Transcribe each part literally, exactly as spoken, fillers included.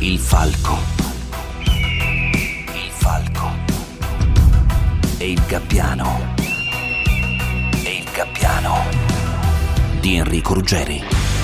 Il falco. Il falco. E il gabbiano. E il gabbiano di Enrico Ruggeri.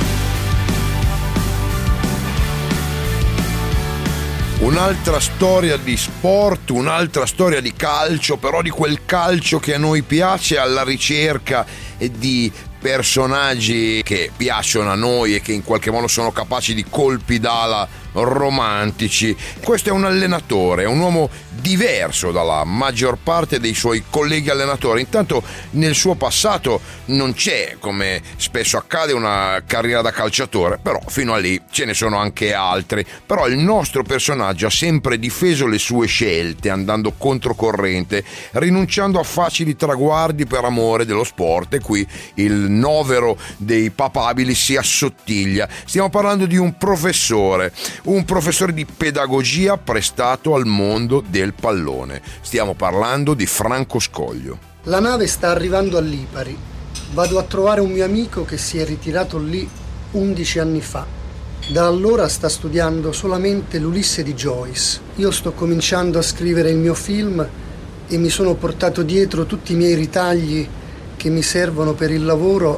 Un'altra storia di sport, un'altra storia di calcio, però di quel calcio che a noi piace, alla ricerca di personaggi che piacciono a noi e che in qualche modo sono capaci di colpi d'ala romantici. Questo è un allenatore, è un uomo diverso dalla maggior parte dei suoi colleghi allenatori. Intanto nel suo passato non c'è, come spesso accade, una carriera da calciatore, però fino a lì ce ne sono anche altri. Però il nostro personaggio ha sempre difeso le sue scelte, andando controcorrente, rinunciando a facili traguardi per amore dello sport, e qui il novero dei papabili si assottiglia. Stiamo parlando di un professore, un professore di pedagogia prestato al mondo del pallone. Stiamo parlando di Franco Scoglio. La nave sta arrivando a Lipari. Vado a trovare un mio amico che si è ritirato lì undici anni fa. Da allora sta studiando solamente l'Ulisse di Joyce. Io sto cominciando a scrivere il mio film e mi sono portato dietro tutti i miei ritagli che mi servono per il lavoro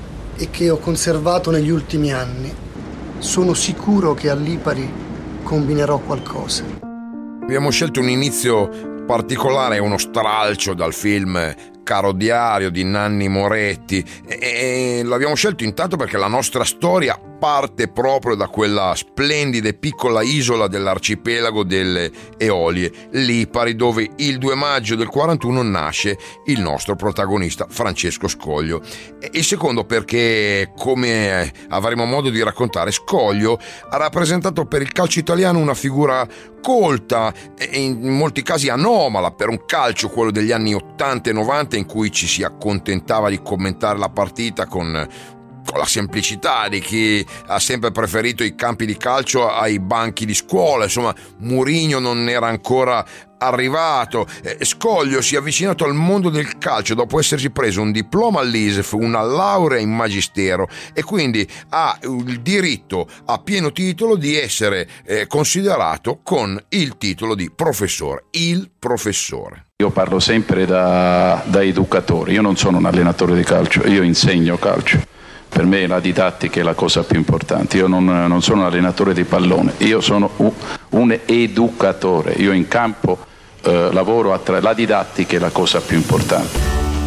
e che ho conservato negli ultimi anni. Sono sicuro che a Lipari combinerò qualcosa. Abbiamo scelto un inizio particolare, uno stralcio dal film Caro Diario di Nanni Moretti, e l'abbiamo scelto intanto perché la nostra storia parte proprio da quella splendida e piccola isola dell'arcipelago delle Eolie, Lipari, dove il due maggio del quarantuno nasce il nostro protagonista Francesco Scoglio. E il secondo perché, come avremo modo di raccontare, Scoglio ha rappresentato per il calcio italiano una figura colta e in molti casi anomala per un calcio, quello degli anni ottanta e novanta, in cui ci si accontentava di commentare la partita con con la semplicità di chi ha sempre preferito i campi di calcio ai banchi di scuola. Insomma, Mourinho non era ancora arrivato. Scoglio si è avvicinato al mondo del calcio dopo essersi preso un diploma all'I S F, una laurea in magistero, e quindi ha il diritto a pieno titolo di essere eh, considerato con il titolo di professore, il professore. Io parlo sempre da, da educatore, io non sono un allenatore di calcio, io insegno calcio. Per me la didattica è la cosa più importante. Io non, non sono un allenatore di pallone, io sono un, un educatore. Io in campo eh, lavoro a tra... la didattica è la cosa più importante.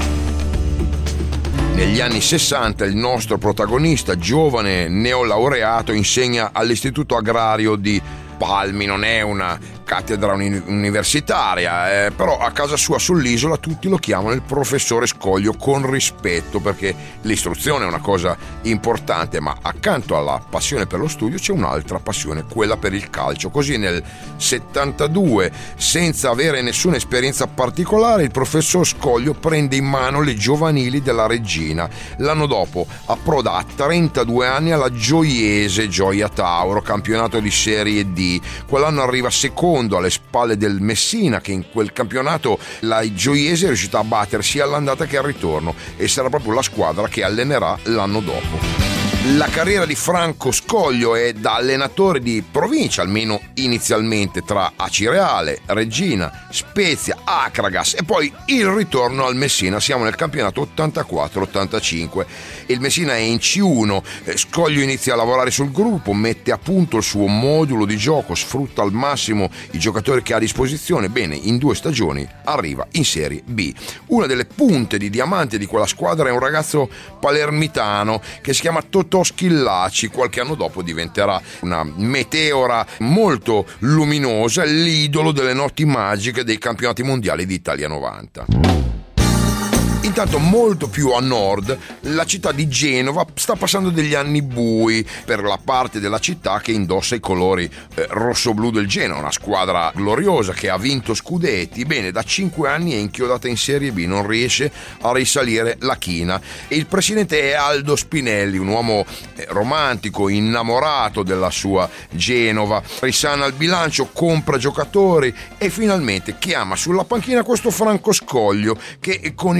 Negli anni sessanta il nostro protagonista, giovane neolaureato, insegna all'Istituto Agrario di Palmi. Non è una cattedra universitaria, eh, però a casa sua sull'isola tutti lo chiamano il professore Scoglio, con rispetto, perché l'istruzione è una cosa importante, ma accanto alla passione per lo studio c'è un'altra passione, quella per il calcio. Così nel settantadue, senza avere nessuna esperienza particolare, il professor Scoglio prende in mano le giovanili della Reggina. L'anno dopo approda a trentadue anni alla Gioiese Gioia Tauro, campionato di Serie D. Quell'anno arriva secondo alle spalle del Messina, che in quel campionato la Gioiese è riuscita a battere sia all'andata che al ritorno, e sarà proprio la squadra che allenerà l'anno dopo. La carriera di Franco Scoglio è da allenatore di provincia, almeno inizialmente, tra Acireale, Reggina, Spezia, Acragas e poi il ritorno al Messina. Siamo nel campionato ottantaquattro ottantacinque. Il Messina è in C uno, Scoglio inizia a lavorare sul gruppo, mette a punto il suo modulo di gioco, sfrutta al massimo i giocatori che ha a disposizione. Bene, in due stagioni arriva in Serie B. Una delle punte di diamante di quella squadra è un ragazzo palermitano che si chiama Totò Schillaci. Qualche anno dopo diventerà una meteora molto luminosa, l'idolo delle notti magiche dei campionati mondiali di Italia novanta. Intanto, molto più a nord, la città di Genova sta passando degli anni bui per la parte della città che indossa i colori eh, rossoblù del Genoa, una squadra gloriosa che ha vinto scudetti. Bene, da cinque anni è inchiodata in Serie B, non riesce a risalire la china. E il presidente è Aldo Spinelli, un uomo eh, romantico, innamorato della sua Genova. Risana il bilancio, compra giocatori e finalmente chiama sulla panchina questo Franco Scoglio, che con il Messina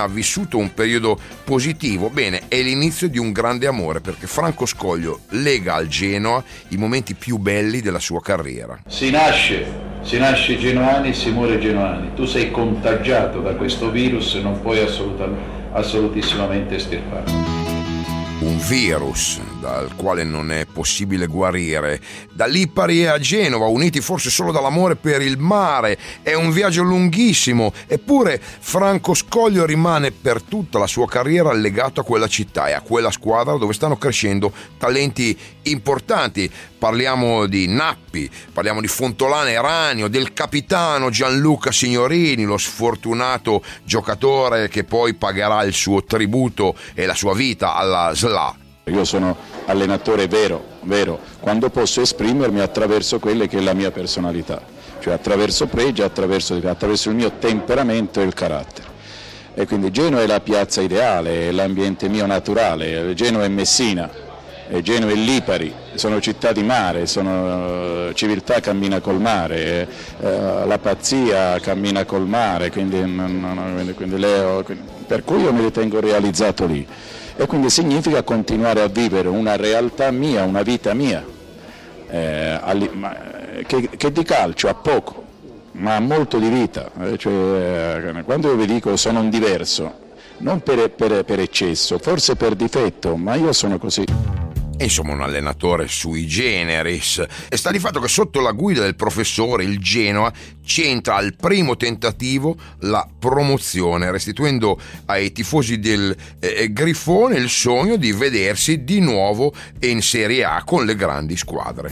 ha vissuto un periodo positivo. Bene, è l'inizio di un grande amore, perché Franco Scoglio lega al Genoa i momenti più belli della sua carriera. Si nasce, si nasce genoani, si muore genoani. Tu sei contagiato da questo virus e non puoi assolutam- assolutissimamente estirparlo. Un virus dal quale non è possibile guarire. Da Lipari a Genova, uniti forse solo dall'amore per il mare, è un viaggio lunghissimo, eppure Franco Scoglio rimane per tutta la sua carriera legato a quella città e a quella squadra dove stanno crescendo talenti importanti. Parliamo di Nappi, parliamo di Fontolana Eranio, del capitano Gianluca Signorini, lo sfortunato giocatore che poi pagherà il suo tributo e la sua vita alla S L A. Io sono allenatore vero, vero, quando posso esprimermi attraverso quelle che è la mia personalità, cioè attraverso pregi, attraverso, attraverso il mio temperamento e il carattere. E quindi Genova è la piazza ideale, è l'ambiente mio naturale, Genova è Messina, e Genova e Lipari, sono città di mare, sono civiltà cammina col mare, eh, la pazzia cammina col mare, quindi, no, no, quindi, quindi Leo, quindi, per cui io mi ritengo realizzato lì. E quindi significa continuare a vivere una realtà mia, una vita mia, eh, che, che di calcio ha poco, ma ha molto di vita. Cioè, quando io vi dico sono un diverso, non per, per, per eccesso, forse per difetto, ma io sono così. Insomma, un allenatore sui generis. E sta di fatto che sotto la guida del professore il Genoa centra al primo tentativo la promozione, restituendo ai tifosi del eh, Grifone il sogno di vedersi di nuovo in Serie A con le grandi squadre.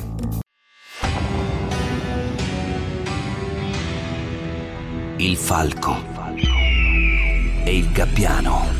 Il Falco e il Gabbiano.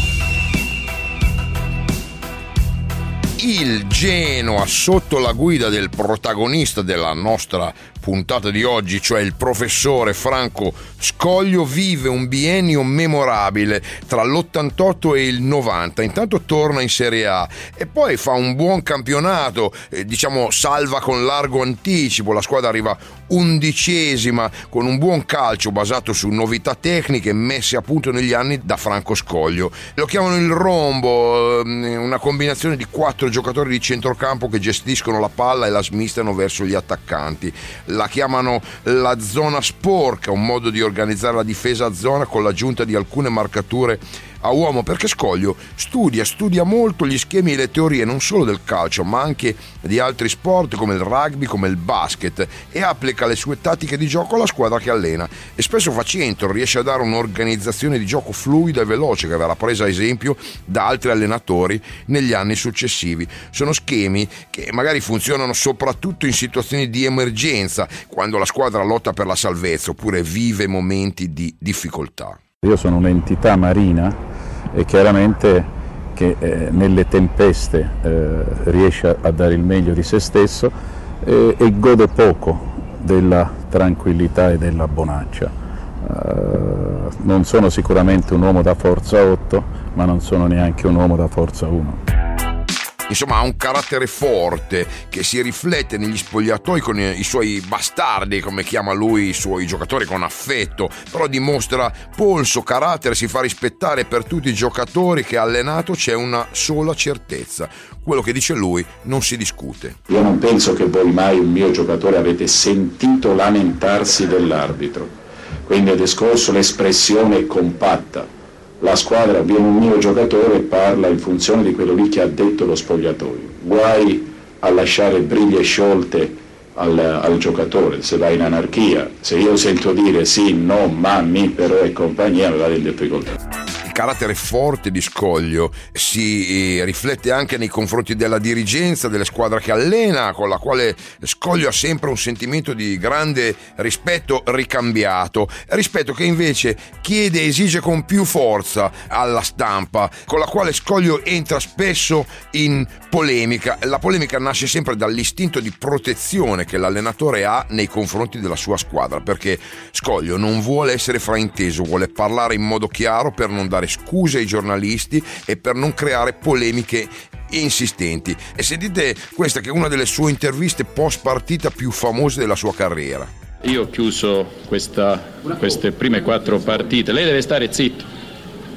Il Genoa, sotto la guida del protagonista della nostra puntata di oggi, cioè il professore Franco Scoglio, vive un biennio memorabile tra l'ottantotto e il novanta. Intanto torna in Serie A e poi fa un buon campionato, eh, diciamo salva con largo anticipo, la squadra arriva undicesima con un buon calcio basato su novità tecniche messe a punto negli anni da Franco Scoglio. Lo chiamano il rombo, una combinazione di quattro giocatori di centrocampo che gestiscono la palla e la smistano verso gli attaccanti. La chiamano la zona sporca, un modo di organizzare la difesa a zona con l'aggiunta di alcune marcature a uomo, perché Scoglio studia, studia molto gli schemi e le teorie non solo del calcio ma anche di altri sport come il rugby, come il basket, e applica le sue tattiche di gioco alla squadra che allena e spesso fa centro, riesce a dare un'organizzazione di gioco fluida e veloce che verrà presa a esempio da altri allenatori negli anni successivi. Sono schemi che magari funzionano soprattutto in situazioni di emergenza, quando la squadra lotta per la salvezza oppure vive momenti di difficoltà. Io sono un'entità marina e chiaramente che eh, nelle tempeste eh, riesce a dare il meglio di se stesso eh, e gode poco della tranquillità e della bonaccia. Uh, non sono sicuramente un uomo da forza otto, ma non sono neanche un uomo da forza uno. Insomma, ha un carattere forte che si riflette negli spogliatoi con i suoi bastardi, come chiama lui i suoi giocatori con affetto, però dimostra polso, carattere, si fa rispettare per tutti i giocatori che ha allenato. C'è una sola certezza: quello che dice lui non si discute. Io non penso che voi mai un mio giocatore avete sentito lamentarsi dell'arbitro, quindi è discorso l'espressione compatta. La squadra viene un mio giocatore e parla in funzione di quello lì che ha detto lo spogliatoio. Guai a lasciare briglie sciolte al, al giocatore, se va in anarchia. Se io sento dire sì, no, ma, mi, però e compagnia, mi vado in difficoltà. Il carattere forte di Scoglio si riflette anche nei confronti della dirigenza, delle squadre che allena, con la quale Scoglio ha sempre un sentimento di grande rispetto ricambiato, rispetto che invece chiede e esige con più forza alla stampa, con la quale Scoglio entra spesso in polemica. La polemica nasce sempre dall'istinto di protezione che l'allenatore ha nei confronti della sua squadra, perché Scoglio non vuole essere frainteso, vuole parlare in modo chiaro per non dare scuse ai giornalisti e per non creare polemiche insistenti. E sentite questa, che è una delle sue interviste post partita più famose della sua carriera. Io ho chiuso questa, queste prime quattro partite. Lei deve stare zitto.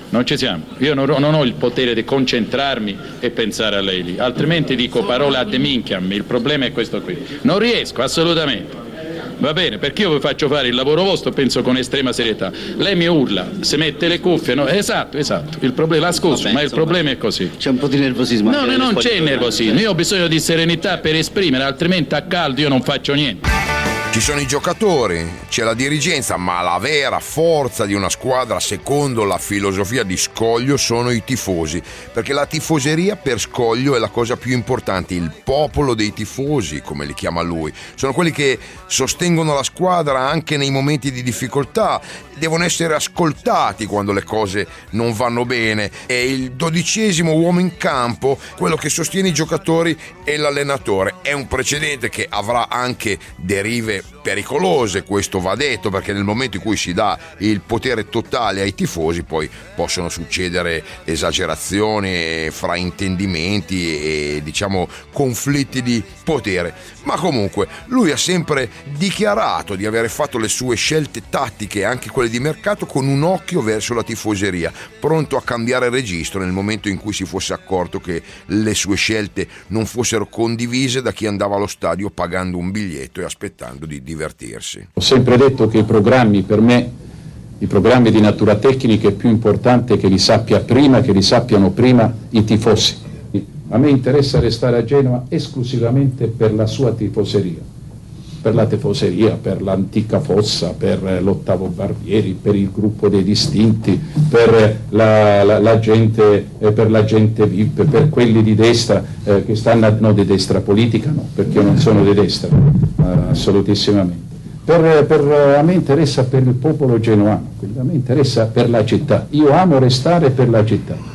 Non ci siamo. Io non, non ho il potere di concentrarmi e pensare a lei lì, altrimenti dico parole ad minchiam. Il problema è questo qui. Non riesco assolutamente. Va bene, perché io vi faccio fare il lavoro vostro, penso con estrema serietà. Lei mi urla, si mette le cuffie, no? Esatto, esatto. Il problema, la scusa, Vabbè, ma il problema è così. C'è un po' di nervosismo. No, no, non c'è nervosismo. Io ho bisogno di serenità per esprimere, altrimenti a caldo io non faccio niente. Ci sono i giocatori, c'è la dirigenza, ma la vera forza di una squadra, secondo la filosofia di Scoglio, sono i tifosi, perché la tifoseria per Scoglio è la cosa più importante. Il popolo dei tifosi, come li chiama lui, sono quelli che sostengono la squadra anche nei momenti di difficoltà, devono essere ascoltati quando le cose non vanno bene. È il dodicesimo uomo in campo, quello che sostiene i giocatori e l'allenatore. È un precedente che avrà anche derive pericolose, questo va detto, perché nel momento in cui si dà il potere totale ai tifosi poi possono succedere esagerazioni, fraintendimenti e diciamo conflitti di potere. Ma comunque lui ha sempre dichiarato di aver fatto le sue scelte tattiche, anche quelle di mercato, con un occhio verso la tifoseria, pronto a cambiare registro nel momento in cui si fosse accorto che le sue scelte non fossero condivise da chi andava allo stadio pagando un biglietto e aspettando di divertirsi. Ho sempre detto che i programmi, per me, i programmi di natura tecnica, è più importante che li sappia prima, che li sappiano prima i tifosi. A me interessa restare a Genova esclusivamente per la sua tifoseria, per la tifoseria, per l'antica fossa, per l'ottavo Barbieri, per il gruppo dei distinti, per la, la, la gente, eh, per la gente V I P, per quelli di destra eh, che stanno, no, di destra politica no, perché io non sono di destra, eh, assolutissimamente. Per, per, a me interessa per il popolo genovano, quindi a me interessa per la città. Io amo restare per la città.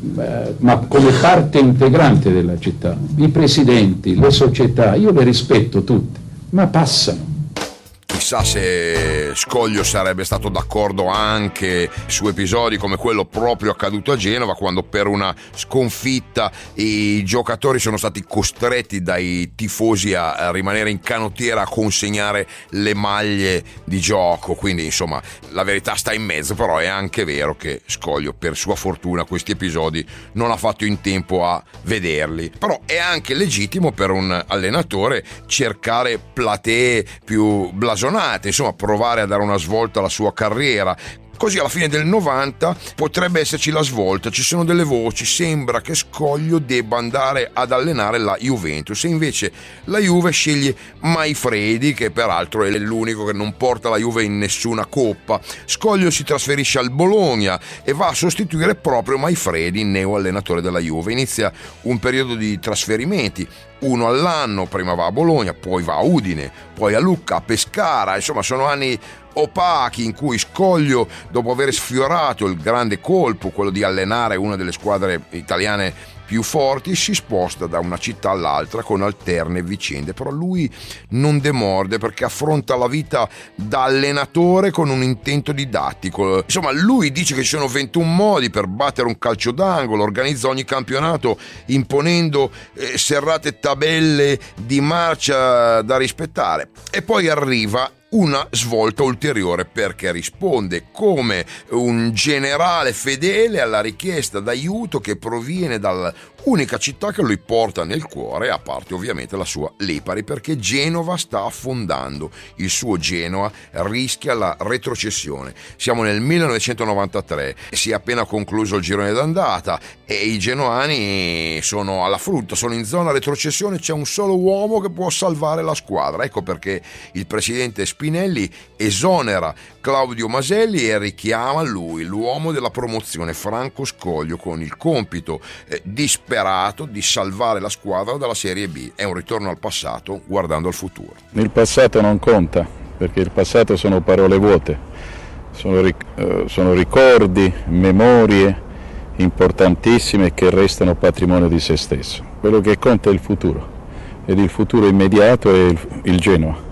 Ma come parte integrante della città. I presidenti, le società, io le rispetto tutte, ma passano. Chissà se Scoglio sarebbe stato d'accordo anche su episodi come quello proprio accaduto a Genova, quando per una sconfitta i giocatori sono stati costretti dai tifosi a rimanere in canottiera a consegnare le maglie di gioco. Quindi insomma la verità sta in mezzo, però è anche vero che Scoglio, per sua fortuna, questi episodi non ha fatto in tempo a vederli. Però è anche legittimo per un allenatore cercare platee più blasonate, insomma provare a dare una svolta alla sua carriera. Così alla fine del novanta potrebbe esserci la svolta, ci sono delle voci, sembra che Scoglio debba andare ad allenare la Juventus e invece la Juve sceglie Maifredi, che peraltro è l'unico che non porta la Juve in nessuna coppa. Scoglio si trasferisce al Bologna e va a sostituire proprio Maifredi, neo allenatore della Juve. Inizia un periodo di trasferimenti, uno all'anno, prima va a Bologna, poi va a Udine, poi a Lucca, a Pescara, insomma sono anni opachi in cui Scoglio, dopo aver sfiorato il grande colpo, quello di allenare una delle squadre italiane più forti, si sposta da una città all'altra con alterne vicende. Però lui non demorde, perché affronta la vita da allenatore con un intento didattico. Insomma, lui dice che ci sono ventuno modi per battere un calcio d'angolo, organizza ogni campionato imponendo eh, serrate tabelle di marcia da rispettare, e poi arriva una svolta ulteriore, perché risponde come un generale fedele alla richiesta d'aiuto che proviene dall'unica città che lui porta nel cuore, a parte ovviamente la sua Lipari, perché Genova sta affondando, il suo Genoa rischia la retrocessione. Siamo nel millenovecentonovantatré, si è appena concluso il girone d'andata e i genoani sono alla frutta, sono in zona retrocessione. C'è un solo uomo che può salvare la squadra, ecco perché il presidente Spinelli esonera Claudio Maselli e richiama lui, l'uomo della promozione, Franco Scoglio, con il compito eh, disperato di salvare la squadra dalla Serie B. È un ritorno al passato guardando al futuro. Il passato non conta, perché il passato sono parole vuote, sono, ric- eh, sono ricordi, memorie importantissime che restano patrimonio di se stesso. Quello che conta è il futuro, ed il futuro immediato è il, il Genoa.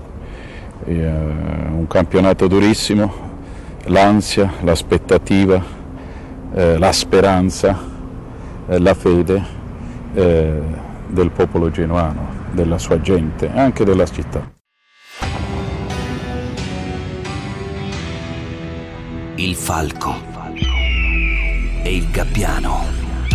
È un campionato durissimo, l'ansia, l'aspettativa, eh, la speranza, eh, la fede eh, del popolo genuano, della sua gente, anche della città. Il falco e il gabbiano.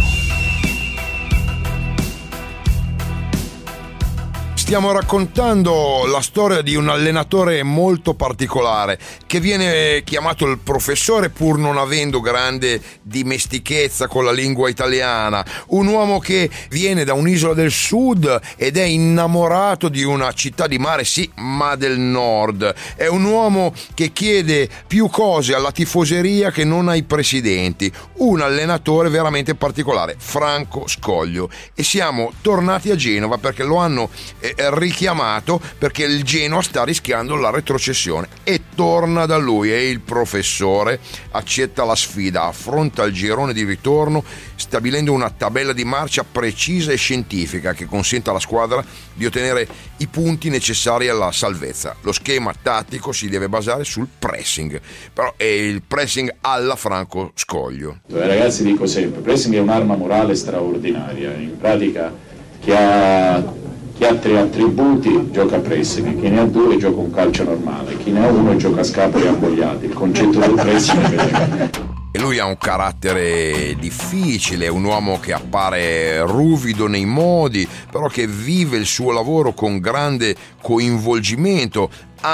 Stiamo raccontando la storia di un allenatore molto particolare che viene chiamato il professore pur non avendo grande dimestichezza con la lingua italiana, un uomo che viene da un'isola del sud ed è innamorato di una città di mare, sì, ma del nord. È un uomo che chiede più cose alla tifoseria che non ai presidenti, un allenatore veramente particolare, Franco Scoglio. E siamo tornati a Genova perché lo hanno eh, richiamato perché il Genoa sta rischiando la retrocessione e torna da lui e il professore accetta la sfida, affronta il girone di ritorno stabilendo una tabella di marcia precisa e scientifica che consente alla squadra di ottenere i punti necessari alla salvezza. Lo schema tattico si deve basare sul pressing, però è il pressing alla Franco Scoglio. Ai ragazzi dico sempre, pressing è un'arma morale straordinaria, in pratica chi ha Chi ha tre attributi gioca a pressing, chi ne ha due gioca un calcio normale, chi ne ha uno gioca a scapoli ambogliati. Il concetto del pressing è E lui ha un carattere difficile, è un uomo che appare ruvido nei modi, però che vive il suo lavoro con grande coinvolgimento,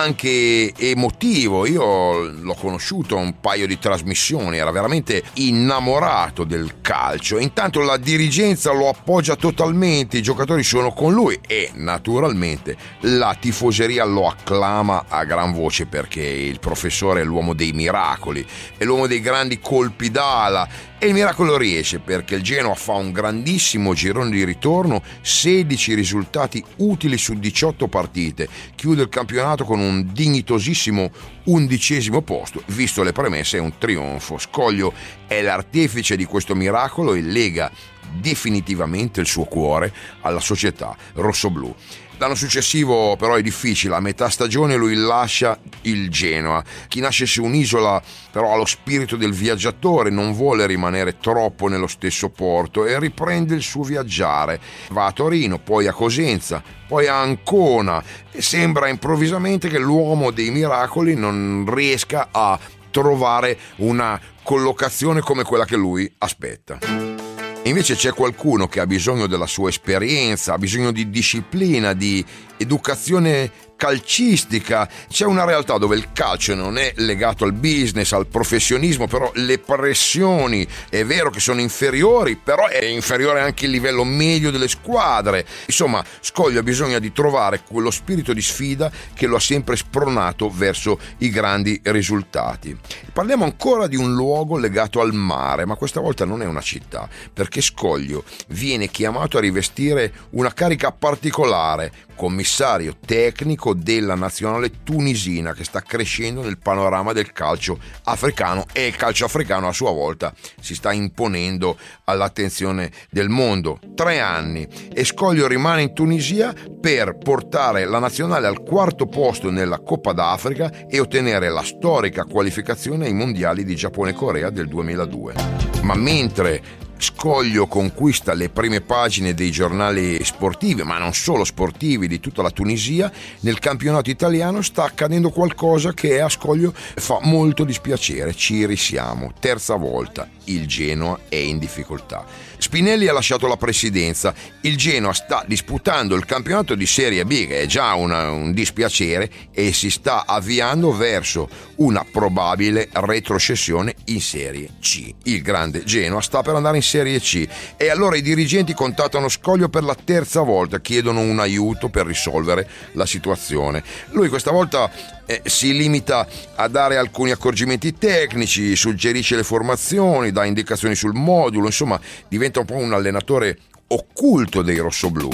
anche emotivo. Io l'ho conosciuto a un paio di trasmissioni, era veramente innamorato del calcio e intanto la dirigenza lo appoggia totalmente, i giocatori sono con lui e naturalmente la tifoseria lo acclama a gran voce perché il professore è l'uomo dei miracoli, è l'uomo dei grandi colpi d'ala e il miracolo riesce perché il Genoa fa un grandissimo girone di ritorno, sedici risultati utili su diciotto partite, chiude il campionato con un dignitosissimo undicesimo posto. Visto le premesse è un trionfo. Scoglio è l'artefice di questo miracolo e lega definitivamente il suo cuore alla società rossoblù. L'anno successivo però è difficile, a metà stagione lui lascia il Genoa. Chi nasce su un'isola però ha lo spirito del viaggiatore, non vuole rimanere troppo nello stesso porto e riprende il suo viaggiare. Va a Torino, poi a Cosenza, poi a Ancona e sembra improvvisamente che l'uomo dei miracoli non riesca a trovare una collocazione come quella che lui aspetta. Invece c'è qualcuno che ha bisogno della sua esperienza, ha bisogno di disciplina, di educazione calcistica. C'è una realtà dove il calcio non è legato al business, al professionismo, però le pressioni è vero che sono inferiori, però è inferiore anche il livello medio delle squadre. Insomma, Scoglio ha bisogno di trovare quello spirito di sfida che lo ha sempre spronato verso i grandi risultati. Parliamo ancora di un luogo legato al mare, ma questa volta non è una città, perché Scoglio viene chiamato a rivestire una carica particolare, commissario tecnico della nazionale tunisina che sta crescendo nel panorama del calcio africano e il calcio africano a sua volta si sta imponendo all'attenzione del mondo. Tre anni e Scoglio rimane in Tunisia per portare la nazionale al quarto posto nella Coppa d'Africa e ottenere la storica qualificazione ai mondiali di Giappone e Corea del duemiladue. Ma mentre Scoglio conquista le prime pagine dei giornali sportivi, ma non solo sportivi, di tutta la Tunisia, nel campionato italiano sta accadendo qualcosa che a Scoglio fa molto dispiacere. Ci risiamo, terza volta, il Genoa è in difficoltà. Spinelli ha lasciato la presidenza, il Genoa sta disputando il campionato di Serie B, che è già una, un dispiacere, e si sta avviando verso una probabile retrocessione in Serie C. Il grande Genoa sta per andare in Serie C e allora i dirigenti contattano Scoglio per la terza volta, chiedono un aiuto per risolvere la situazione. Lui questa volta eh, si limita a dare alcuni accorgimenti tecnici, suggerisce le formazioni, dà indicazioni sul modulo, insomma diventa un po' un allenatore occulto dei rossoblù.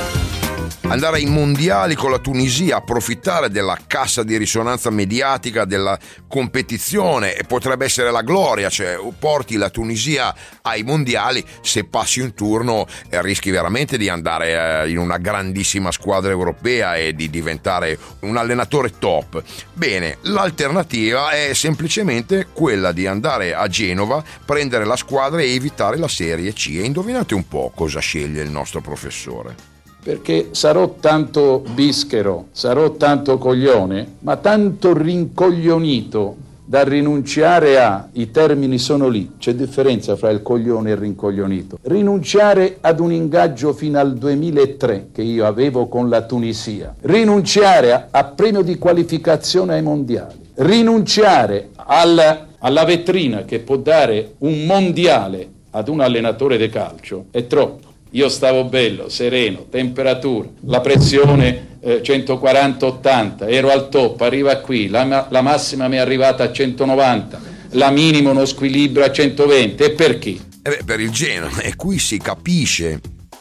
Andare ai mondiali con la Tunisia, approfittare della cassa di risonanza mediatica della competizione e potrebbe essere la gloria, cioè porti la Tunisia ai mondiali, se passi un turno eh, rischi veramente di andare eh, in una grandissima squadra europea e di diventare un allenatore top. Bene, l'alternativa è semplicemente quella di andare a Genova, prendere la squadra e evitare la Serie C. E indovinate un po' cosa sceglie il nostro professore. Perché sarò tanto bischero, sarò tanto coglione, ma tanto rincoglionito da rinunciare a, i termini sono lì, c'è differenza fra il coglione e il rincoglionito, rinunciare ad un ingaggio fino al duemilatré che io avevo con la Tunisia, rinunciare a, a premio di qualificazione ai mondiali, rinunciare al, alla vetrina che può dare un mondiale ad un allenatore di calcio è troppo. Io stavo bello, sereno, temperatura, la pressione eh, centoquaranta ottanta, ero al top, arriva qui, la, la massima mi è arrivata a centonovanta, la minima uno squilibrio a centoventi, e per chi? Eh beh, per il Genoa, e qui si capisce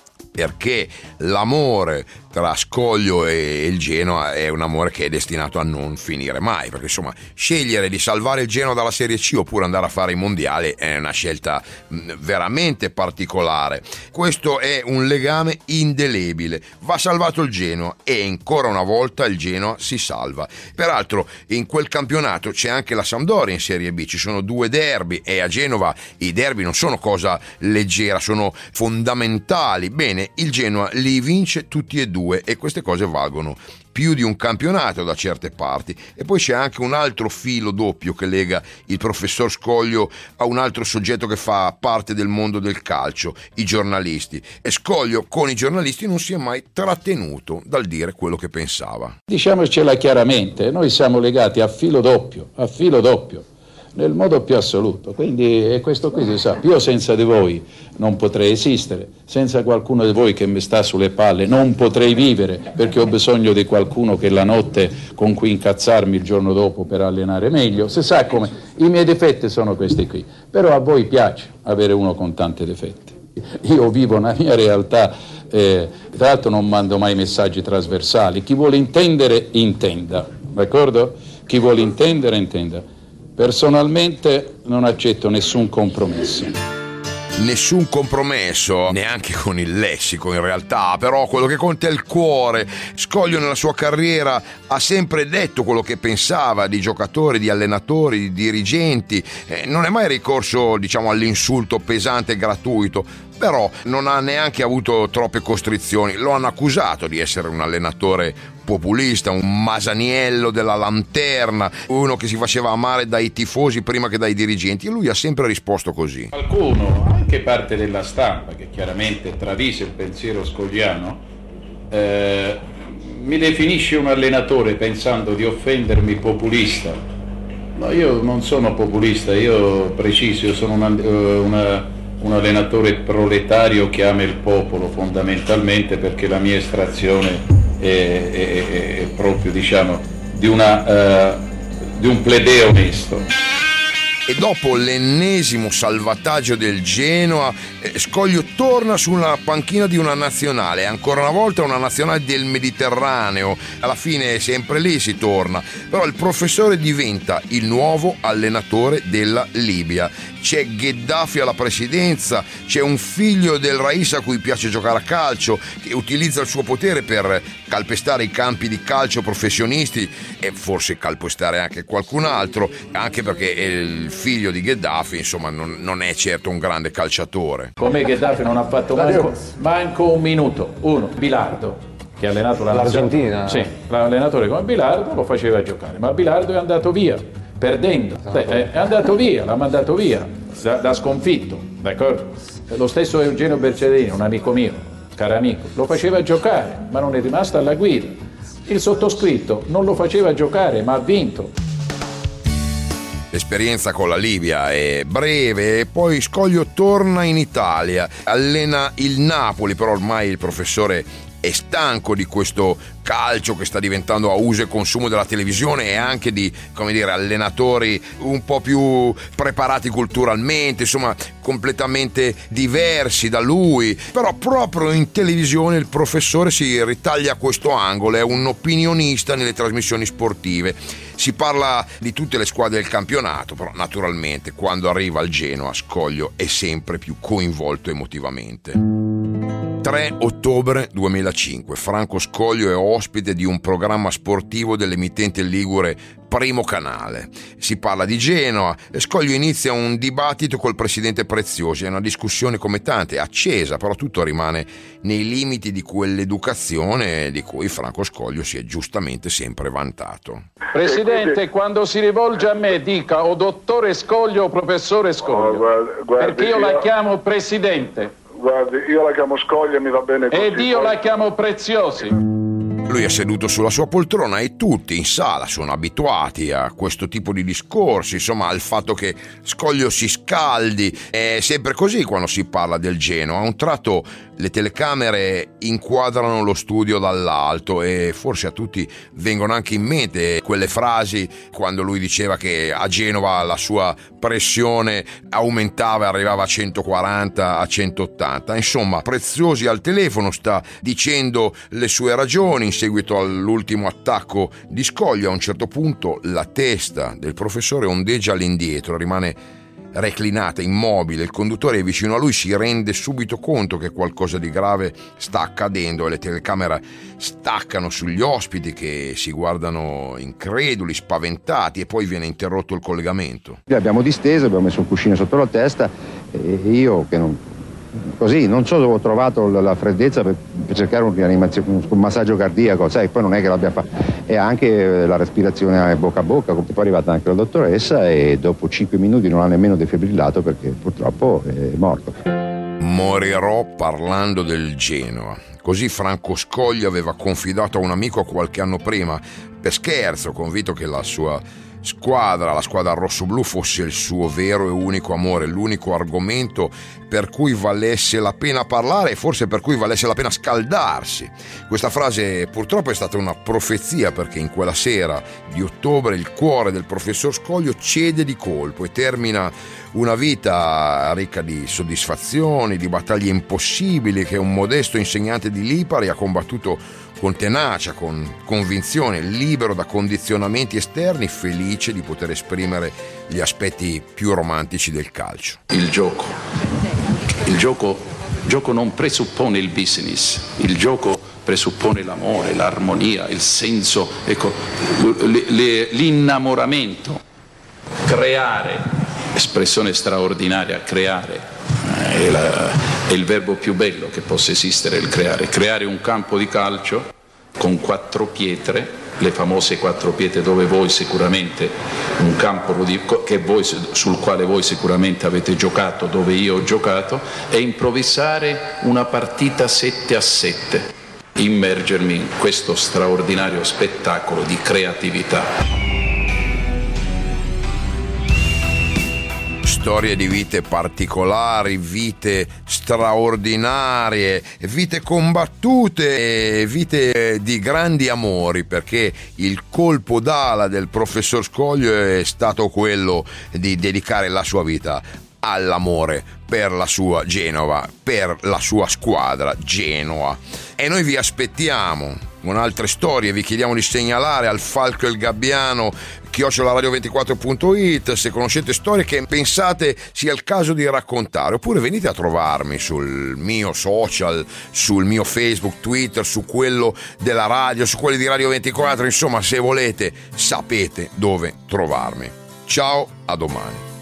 perché l'amore tra Scoglio e il Genoa è un amore che è destinato a non finire mai, perché insomma scegliere di salvare il Genoa dalla Serie C oppure andare a fare i mondiali è una scelta veramente particolare. Questo è un legame indelebile, va salvato il Genoa e ancora una volta il Genoa si salva. Peraltro in quel campionato c'è anche la Sampdoria in Serie B, ci sono due derby e a Genova i derby non sono cosa leggera, sono fondamentali. Bene, il Genoa li vince tutti e due e queste cose valgono più di un campionato da certe parti. E poi c'è anche un altro filo doppio che lega il professor Scoglio a un altro soggetto che fa parte del mondo del calcio, i giornalisti, e Scoglio con i giornalisti non si è mai trattenuto dal dire quello che pensava. Diciamocela chiaramente, noi siamo legati a filo doppio, a filo doppio, nel modo più assoluto, quindi è questo qui si sa. Io senza di voi non potrei esistere, senza qualcuno di voi che mi sta sulle palle non potrei vivere, perché ho bisogno di qualcuno che la notte con cui incazzarmi il giorno dopo per allenare meglio. Si sa come, i miei difetti sono questi qui, però a voi piace avere uno con tanti difetti. Io vivo una mia realtà, eh, tra l'altro non mando mai messaggi trasversali, chi vuole intendere intenda, d'accordo? Chi vuole intendere intenda. Personalmente non accetto nessun compromesso. Nessun compromesso, neanche con il lessico in realtà, però quello che conta è il cuore. Scoglio nella sua carriera ha sempre detto quello che pensava di giocatori, di allenatori, di dirigenti, eh, non è mai ricorso, diciamo, all'insulto pesante e gratuito, però non ha neanche avuto troppe costrizioni. Lo hanno accusato di essere un allenatore populista, un Masaniello della lanterna, uno che si faceva amare dai tifosi prima che dai dirigenti, e lui ha sempre risposto così. Qualcuno, anche parte della stampa, che chiaramente tradisce il pensiero scogliano, eh, mi definisce un allenatore pensando di offendermi populista. No, io non sono populista, io preciso, io sono una, una, un allenatore proletario che ama il popolo fondamentalmente, perché la mia estrazione è, è, è proprio, diciamo, di, una, uh, di un plebeo onesto. E dopo l'ennesimo salvataggio del Genoa, eh, Scoglio torna sulla panchina di una nazionale, ancora una volta una nazionale del Mediterraneo. Alla fine sempre lì si torna, però il professore diventa il nuovo allenatore della Libia. C'è Gheddafi alla presidenza, c'è un figlio del Rais a cui piace giocare a calcio, che utilizza il suo potere per calpestare i campi di calcio professionisti e forse calpestare anche qualcun altro, anche perché il figlio di Gheddafi, insomma, non, non è certo un grande calciatore. Come Gheddafi non ha fatto manco, manco un minuto. Uno, Bilardo, che ha allenato la l'Argentina. Sì, l'allenatore come Bilardo lo faceva giocare, ma Bilardo è andato via, perdendo. Beh, è andato via, l'ha mandato via, da, da sconfitto, d'accordo? Lo stesso Eugenio Bercedini, un amico mio, caro amico, lo faceva giocare, ma non è rimasto alla guida. Il sottoscritto non lo faceva giocare, ma ha vinto. L'esperienza con la Libia è breve e poi Scoglio torna in Italia, allena il Napoli, però ormai il professore è stanco di questo calcio che sta diventando a uso e consumo della televisione e anche di, come dire, allenatori un po' più preparati culturalmente, insomma completamente diversi da lui. Però proprio in televisione il professore si ritaglia questo angolo, è un opinionista nelle trasmissioni sportive. Si parla di tutte le squadre del campionato, però naturalmente quando arriva al Genoa Scoglio è sempre più coinvolto emotivamente. tre ottobre duemilacinque, Franco Scoglio è ospite di un programma sportivo dell'emittente ligure Primo Canale. Si parla di Genoa e Scoglio inizia un dibattito col presidente Preziosi. È una discussione come tante, accesa, però tutto rimane nei limiti di quell'educazione di cui Franco Scoglio si è giustamente sempre vantato. Presidente, quando si rivolge a me dica o dottore Scoglio o professore Scoglio, oh, guardi, guardi, perché io, io la chiamo presidente. Guardi, io la chiamo Scoglio e mi va bene così. Ed io la chiamo Preziosi. Lui è seduto sulla sua poltrona e tutti in sala sono abituati a questo tipo di discorsi, insomma al fatto che Scoglio si scaldi. È sempre così quando si parla del Genoa. A un tratto le telecamere inquadrano lo studio dall'alto e forse a tutti vengono anche in mente quelle frasi quando lui diceva che a Genova la sua pressione aumentava e arrivava a centoquaranta, a centottanta. Insomma, Preziosi al telefono sta dicendo le sue ragioni in seguito all'ultimo attacco di Scoglio. A un certo punto la testa del professore ondeggia all'indietro, rimane reclinata, immobile. Il conduttore vicino a lui si rende subito conto che qualcosa di grave sta accadendo e le telecamere staccano sugli ospiti che si guardano increduli, spaventati, e poi viene interrotto il collegamento. Abbiamo disteso, abbiamo messo un cuscino sotto la testa e io che non... così non so dove ho trovato la freddezza per, per cercare un, un massaggio cardiaco, sai, poi non è che l'abbia fatto, e anche la respirazione bocca a bocca. Poi è arrivata anche la dottoressa e dopo cinque minuti non ha nemmeno defibrillato perché purtroppo è morto. Morirò parlando del Genoa. Così Franco Scoglio aveva confidato a un amico qualche anno prima, per scherzo, convinto che la sua squadra, la squadra rossoblù, fosse il suo vero e unico amore, l'unico argomento per cui valesse la pena parlare e forse per cui valesse la pena scaldarsi. Questa frase purtroppo è stata una profezia, perché in quella sera di ottobre il cuore del professor Scoglio cede di colpo e termina una vita ricca di soddisfazioni, di battaglie impossibili che un modesto insegnante di Lipari ha combattuto con tenacia, con convinzione, libero da condizionamenti esterni, felice di poter esprimere gli aspetti più romantici del calcio. Il gioco. Il gioco, gioco non presuppone il business, il gioco presuppone l'amore, l'armonia, il senso, ecco, le, le, l'innamoramento. Creare, espressione straordinaria, creare. È, la, è il verbo più bello che possa esistere, il creare. Creare un campo di calcio con quattro pietre, le famose quattro pietre dove voi sicuramente, un campo che voi, sul quale voi sicuramente avete giocato, dove io ho giocato, e improvvisare una partita sette a sette. Immergermi in questo straordinario spettacolo di creatività. Storie di vite particolari, vite straordinarie, vite combattute, vite di grandi amori, perché il colpo d'ala del professor Scoglio è stato quello di dedicare la sua vita all'amore per la sua Genova, per la sua squadra Genoa. E noi vi aspettiamo con altre storie, vi chiediamo di segnalare al Falco e il Gabbiano chiocciola radio ventiquattro punto it se conoscete storie che pensate sia il caso di raccontare, oppure venite a trovarmi sul mio social, sul mio Facebook, Twitter, su quello della radio, su quelli di Radio ventiquattro, insomma, se volete sapete dove trovarmi. Ciao, a domani.